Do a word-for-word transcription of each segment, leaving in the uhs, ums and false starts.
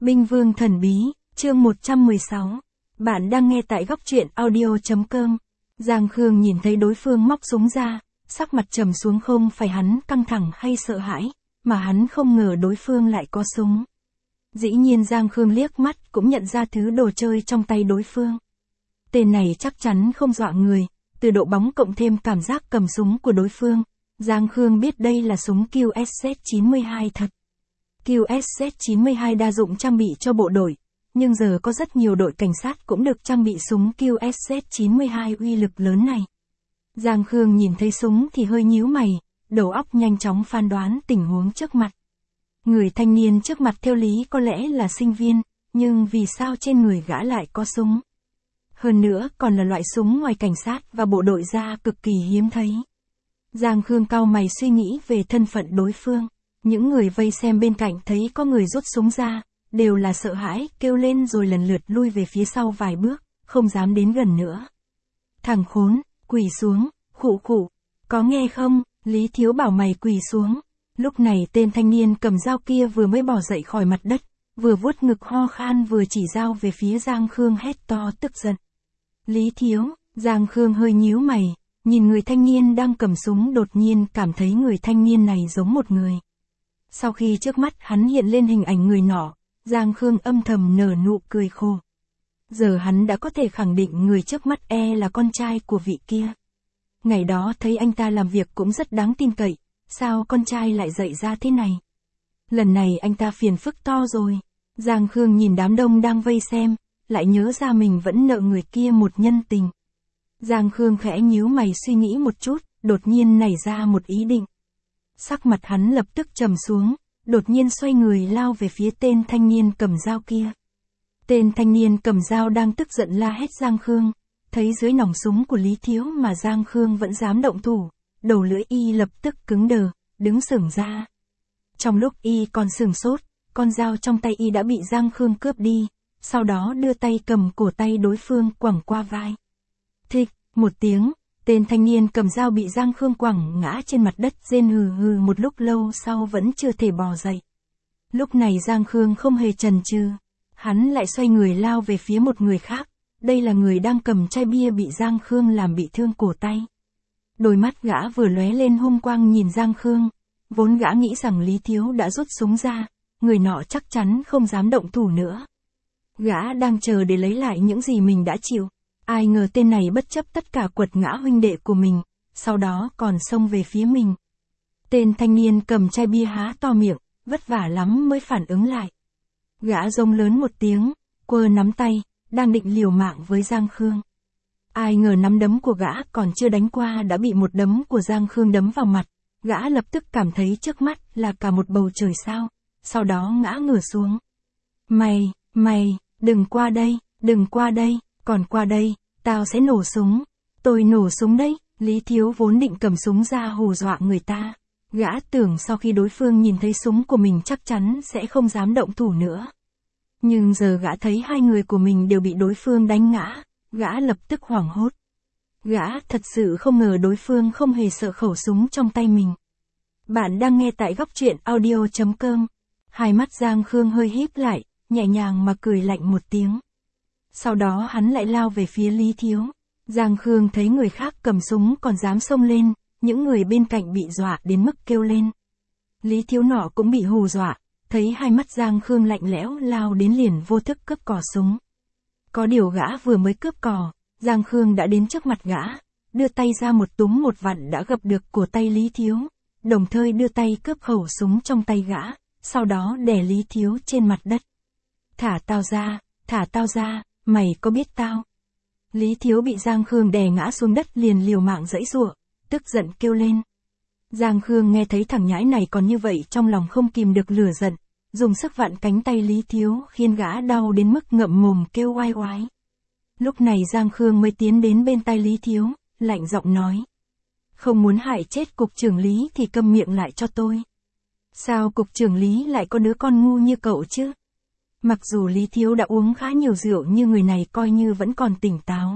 Binh Vương Thần Bí, chương một trăm mười sáu. Bạn đang nghe tại góc truyện audio chấm com. Giang Khương nhìn thấy đối phương móc súng ra, sắc mặt trầm xuống, không phải hắn căng thẳng hay sợ hãi, mà hắn không ngờ đối phương lại có súng. Dĩ nhiên Giang Khương liếc mắt cũng nhận ra thứ đồ chơi trong tay đối phương. Tên này chắc chắn không dọa người, từ độ bóng cộng thêm cảm giác cầm súng của đối phương, Giang Khương biết đây là súng Q S Z chín mươi hai thật. Q S Z chín mươi hai đa dụng trang bị cho bộ đội, nhưng giờ có rất nhiều đội cảnh sát cũng được trang bị súng Q S Z chín mươi hai uy lực lớn này. Giang Khương nhìn thấy súng thì hơi nhíu mày, đầu óc nhanh chóng phán đoán tình huống trước mặt. Người thanh niên trước mặt theo lý có lẽ là sinh viên, nhưng vì sao trên người gã lại có súng? Hơn nữa còn là loại súng ngoài cảnh sát và bộ đội ra cực kỳ hiếm thấy. Giang Khương cau mày suy nghĩ về thân phận đối phương. Những người vây xem bên cạnh thấy có người rút súng ra, đều là sợ hãi, kêu lên rồi lần lượt lui về phía sau vài bước, không dám đến gần nữa. Thằng khốn, quỳ xuống, khụ khụ, có nghe không, Lý Thiếu bảo mày quỳ xuống. Lúc này tên thanh niên cầm dao kia vừa mới bò dậy khỏi mặt đất, vừa vuốt ngực ho khan vừa chỉ dao về phía Giang Khương hét to tức giận. Lý Thiếu, Giang Khương hơi nhíu mày, nhìn người thanh niên đang cầm súng đột nhiên cảm thấy người thanh niên này giống một người. Sau khi trước mắt hắn hiện lên hình ảnh người nọ, Giang Khương âm thầm nở nụ cười khổ. Giờ hắn đã có thể khẳng định người trước mắt e là con trai của vị kia. Ngày đó thấy anh ta làm việc cũng rất đáng tin cậy, sao con trai lại dạy ra thế này? Lần này anh ta phiền phức to rồi. Giang Khương nhìn đám đông đang vây xem, lại nhớ ra mình vẫn nợ người kia một nhân tình. Giang Khương khẽ nhíu mày suy nghĩ một chút, đột nhiên nảy ra một ý định. Sắc mặt hắn lập tức trầm xuống, đột nhiên xoay người lao về phía tên thanh niên cầm dao kia. Tên thanh niên cầm dao đang tức giận la hét Giang Khương, thấy dưới nòng súng của Lý Thiếu mà Giang Khương vẫn dám động thủ, đầu lưỡi y lập tức cứng đờ, đứng sững ra. Trong lúc y còn sửng sốt, con dao trong tay y đã bị Giang Khương cướp đi, sau đó đưa tay cầm cổ tay đối phương quẳng qua vai. Thịch, một tiếng. Tên thanh niên cầm dao bị Giang Khương quẳng ngã trên mặt đất rên hừ hừ một lúc lâu sau vẫn chưa thể bò dậy. Lúc này Giang Khương không hề chần chừ, hắn lại xoay người lao về phía một người khác, đây là người đang cầm chai bia bị Giang Khương làm bị thương cổ tay. Đôi mắt gã vừa lóe lên hung quang nhìn Giang Khương, vốn gã nghĩ rằng Lý Thiếu đã rút súng ra, người nọ chắc chắn không dám động thủ nữa. Gã đang chờ để lấy lại những gì mình đã chịu. Ai ngờ tên này bất chấp tất cả quật ngã huynh đệ của mình, sau đó còn xông về phía mình. Tên thanh niên cầm chai bia há to miệng, vất vả lắm mới phản ứng lại. Gã rống lớn một tiếng, quơ nắm tay, đang định liều mạng với Giang Khương. Ai ngờ nắm đấm của gã còn chưa đánh qua đã bị một đấm của Giang Khương đấm vào mặt, gã lập tức cảm thấy trước mắt là cả một bầu trời sao, sau đó ngã ngửa xuống. Mày, mày, đừng qua đây, đừng qua đây. Còn qua đây, tao sẽ nổ súng. Tôi nổ súng đấy. Lý Thiếu vốn định cầm súng ra hù dọa người ta. Gã tưởng sau khi đối phương nhìn thấy súng của mình chắc chắn sẽ không dám động thủ nữa. Nhưng giờ gã thấy hai người của mình đều bị đối phương đánh ngã, gã lập tức hoảng hốt. Gã thật sự không ngờ đối phương không hề sợ khẩu súng trong tay mình. Bạn đang nghe tại góc truyện audio chấm com. Hai mắt Giang Khương hơi híp lại, nhẹ nhàng mà cười lạnh một tiếng. Sau đó hắn lại lao về phía Lý Thiếu. Giang Khương thấy người khác cầm súng còn dám xông lên, những người bên cạnh bị dọa đến mức kêu lên. Lý Thiếu nọ cũng bị hù dọa, thấy hai mắt Giang Khương lạnh lẽo lao đến liền vô thức cướp cò súng. Có điều gã vừa mới cướp cò, Giang Khương đã đến trước mặt gã, đưa tay ra một túm một vặn đã gập được cổ tay Lý Thiếu, đồng thời đưa tay cướp khẩu súng trong tay gã, sau đó đè Lý Thiếu trên mặt đất. Thả tao ra, thả tao ra. Mày có biết tao? Lý Thiếu bị Giang Khương đè ngã xuống đất liền liều mạng giãy giụa, tức giận kêu lên. Giang Khương nghe thấy thằng nhãi này còn như vậy trong lòng không kìm được lửa giận, dùng sức vặn cánh tay Lý Thiếu khiến gã đau đến mức ngậm mồm kêu oai oái. Lúc này Giang Khương mới tiến đến bên tai Lý Thiếu, lạnh giọng nói. Không muốn hại chết cục trưởng Lý thì câm miệng lại cho tôi. Sao cục trưởng Lý lại có đứa con ngu như cậu chứ? Mặc dù Lý Thiếu đã uống khá nhiều rượu nhưng người này coi như vẫn còn tỉnh táo.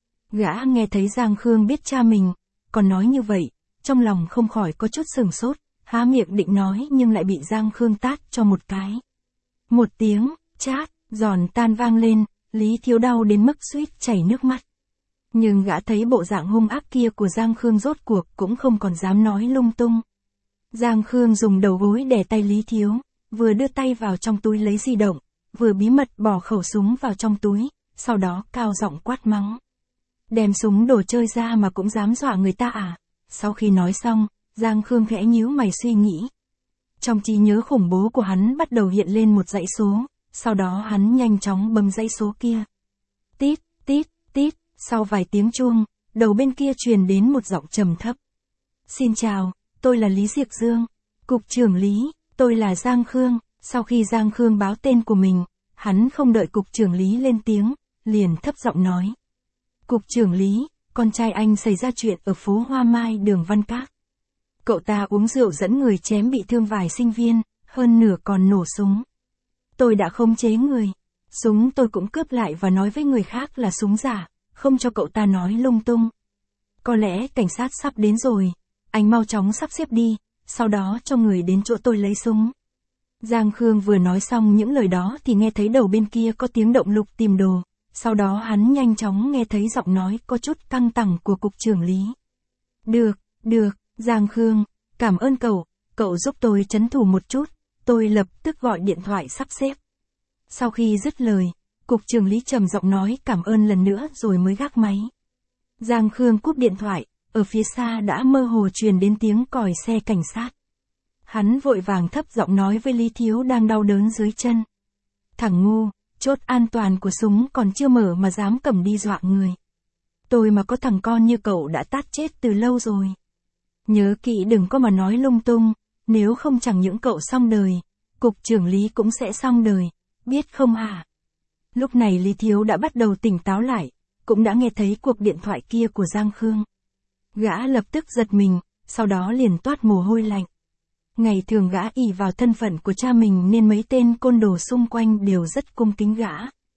Gã nghe thấy Giang Khương biết cha mình, còn nói như vậy, trong lòng không khỏi có chút sửng sốt, há miệng định nói nhưng lại bị Giang Khương tát cho một cái. Một tiếng, chát, giòn tan vang lên, Lý Thiếu đau đến mức suýt chảy nước mắt. Nhưng gã thấy bộ dạng hung ác kia của Giang Khương rốt cuộc cũng không còn dám nói lung tung. Giang Khương dùng đầu gối đè tay Lý Thiếu, vừa đưa tay vào trong túi lấy di động, vừa bí mật bỏ khẩu súng vào trong túi, sau đó cao giọng quát mắng. Đem súng đồ chơi ra mà cũng dám dọa người ta à? Sau khi nói xong, Giang Khương khẽ nhíu mày suy nghĩ. Trong trí nhớ khủng bố của hắn bắt đầu hiện lên một dãy số, sau đó hắn nhanh chóng bấm dãy số kia. Tít, tít, tít, sau vài tiếng chuông, đầu bên kia truyền đến một giọng trầm thấp. Xin chào, tôi là Lý Diệc Dương, Cục trưởng Lý, tôi là Giang Khương. Sau khi Giang Khương báo tên của mình, hắn không đợi Cục trưởng Lý lên tiếng, liền thấp giọng nói. Cục trưởng Lý, con trai anh xảy ra chuyện ở phố Hoa Mai đường Văn Các. Cậu ta uống rượu dẫn người chém bị thương vài sinh viên, hơn nửa còn nổ súng. Tôi đã khống chế người. Súng tôi cũng cướp lại và nói với người khác là súng giả, không cho cậu ta nói lung tung. Có lẽ cảnh sát sắp đến rồi, anh mau chóng sắp xếp đi, sau đó cho người đến chỗ tôi lấy súng. Giang Khương vừa nói xong những lời đó thì nghe thấy đầu bên kia có tiếng động lục tìm đồ, sau đó hắn nhanh chóng nghe thấy giọng nói có chút căng thẳng của Cục trưởng Lý. Được, được, Giang Khương, cảm ơn cậu, cậu giúp tôi trấn thủ một chút, tôi lập tức gọi điện thoại sắp xếp. Sau khi dứt lời, Cục trưởng Lý trầm giọng nói cảm ơn lần nữa rồi mới gác máy. Giang Khương cúp điện thoại, ở phía xa đã mơ hồ truyền đến tiếng còi xe cảnh sát. Hắn vội vàng thấp giọng nói với Lý Thiếu đang đau đớn dưới chân. Thằng ngu, chốt an toàn của súng còn chưa mở mà dám cầm đi dọa người. Tôi mà có thằng con như cậu đã tát chết từ lâu rồi. Nhớ kỹ đừng có mà nói lung tung, nếu không chẳng những cậu xong đời, Cục trưởng Lý cũng sẽ xong đời, biết không hả? Lúc này Lý Thiếu đã bắt đầu tỉnh táo lại, cũng đã nghe thấy cuộc điện thoại kia của Giang Khương. Gã lập tức giật mình, sau đó liền toát mồ hôi lạnh. Ngày thường gã ỷ vào thân phận của cha mình nên mấy tên côn đồ xung quanh đều rất cung kính gã.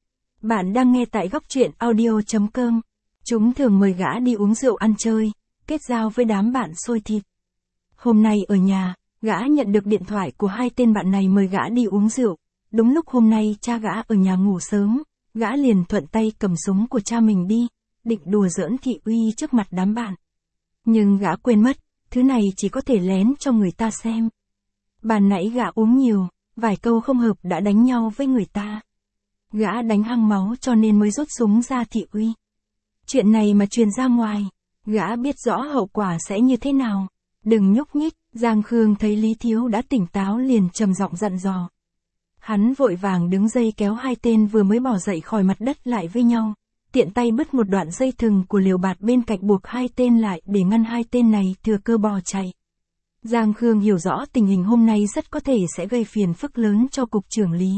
Bạn đang nghe tại góc truyện audio chấm com. Chúng thường mời gã đi uống rượu ăn chơi, kết giao với đám bạn xôi thịt. Hôm nay ở nhà, gã nhận được điện thoại của hai tên bạn này mời gã đi uống rượu. Đúng lúc hôm nay cha gã ở nhà ngủ sớm, gã liền thuận tay cầm súng của cha mình đi, định đùa giỡn thị uy trước mặt đám bạn. Nhưng gã quên mất, thứ này chỉ có thể lén cho người ta xem. Ban nãy gã uống nhiều, vài câu không hợp đã đánh nhau với người ta. Gã đánh hăng máu cho nên mới rút súng ra thị uy. Chuyện này mà truyền ra ngoài, gã biết rõ hậu quả sẽ như thế nào. Đừng nhúc nhích, Giang Khương thấy Lý Thiếu đã tỉnh táo liền trầm giọng dặn dò. Hắn vội vàng đứng dây kéo hai tên vừa mới bỏ dậy khỏi mặt đất lại với nhau, tiện tay bứt một đoạn dây thừng của liều bạt bên cạnh buộc hai tên lại để ngăn hai tên này thừa cơ bỏ chạy. Giang Khương hiểu rõ tình hình hôm nay rất có thể sẽ gây phiền phức lớn cho Cục trưởng Lý.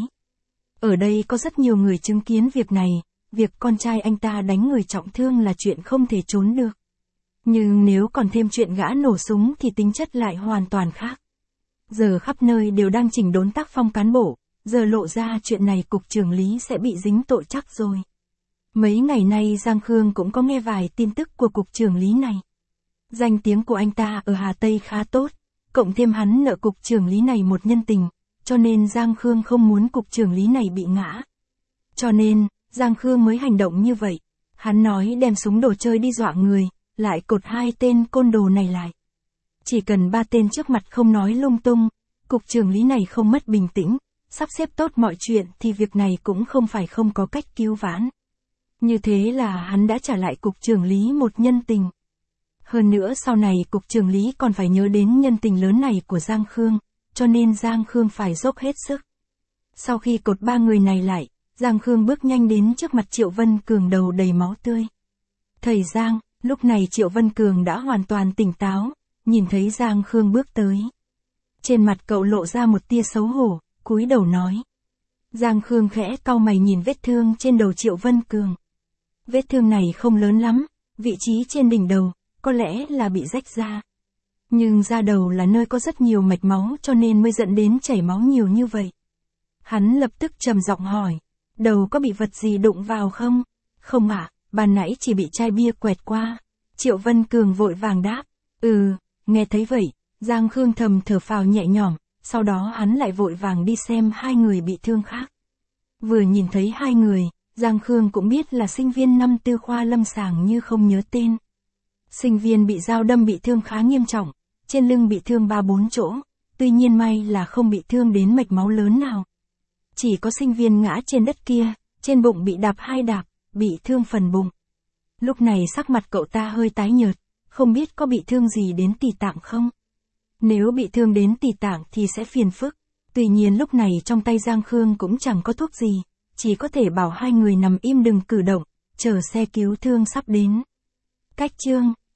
Ở đây có rất nhiều người chứng kiến việc này, việc con trai anh ta đánh người trọng thương là chuyện không thể trốn được. Nhưng nếu còn thêm chuyện gã nổ súng thì tính chất lại hoàn toàn khác. Giờ khắp nơi đều đang chỉnh đốn tác phong cán bộ, giờ lộ ra chuyện này Cục trưởng Lý sẽ bị dính tội chắc rồi. Mấy ngày nay Giang Khương cũng có nghe vài tin tức của Cục trưởng Lý này. Danh tiếng của anh ta ở Hà Tây khá tốt, cộng thêm hắn nợ Cục trưởng Lý này một nhân tình, cho nên Giang Khương không muốn Cục trưởng Lý này bị ngã. Cho nên, Giang Khương mới hành động như vậy. Hắn nói đem súng đồ chơi đi dọa người, lại cột hai tên côn đồ này lại. Chỉ cần ba tên trước mặt không nói lung tung, Cục trưởng Lý này không mất bình tĩnh, sắp xếp tốt mọi chuyện thì việc này cũng không phải không có cách cứu vãn. Như thế là hắn đã trả lại Cục trưởng Lý một nhân tình. Hơn nữa sau này Cục trưởng Lý còn phải nhớ đến nhân tình lớn này của Giang Khương, cho nên Giang Khương phải dốc hết sức. Sau khi cột ba người này lại, Giang Khương bước nhanh đến trước mặt Triệu Vân Cường đầu đầy máu tươi. Thầy Giang, lúc này Triệu Vân Cường đã hoàn toàn tỉnh táo, nhìn thấy Giang Khương bước tới. Trên mặt cậu lộ ra một tia xấu hổ, cúi đầu nói. Giang Khương khẽ cau mày nhìn vết thương trên đầu Triệu Vân Cường. Vết thương này không lớn lắm, vị trí trên đỉnh đầu, có lẽ là bị rách ra. Nhưng da đầu là nơi có rất nhiều mạch máu cho nên mới dẫn đến chảy máu nhiều như vậy. Hắn lập tức trầm giọng hỏi, đầu có bị vật gì đụng vào không? Không ạ, à, ban nãy chỉ bị chai bia quẹt qua. Triệu Vân Cường vội vàng đáp, ừ, nghe thấy vậy, Giang Khương thầm thở phào nhẹ nhõm, sau đó hắn lại vội vàng đi xem hai người bị thương khác. Vừa nhìn thấy hai người, Giang Khương cũng biết là sinh viên năm tư khoa lâm sàng như không nhớ tên. Sinh viên bị dao đâm bị thương khá nghiêm trọng, trên lưng bị thương ba bốn chỗ, tuy nhiên may là không bị thương đến mạch máu lớn nào. Chỉ có sinh viên ngã trên đất kia, trên bụng bị đạp hai đạp, bị thương phần bụng. Lúc này sắc mặt cậu ta hơi tái nhợt, không biết có bị thương gì đến tỳ tạng không? Nếu bị thương đến tỳ tạng thì sẽ phiền phức. Tuy nhiên lúc này trong tay Giang Khương cũng chẳng có thuốc gì, chỉ có thể bảo hai người nằm im đừng cử động, chờ xe cứu thương sắp đến. Cách chương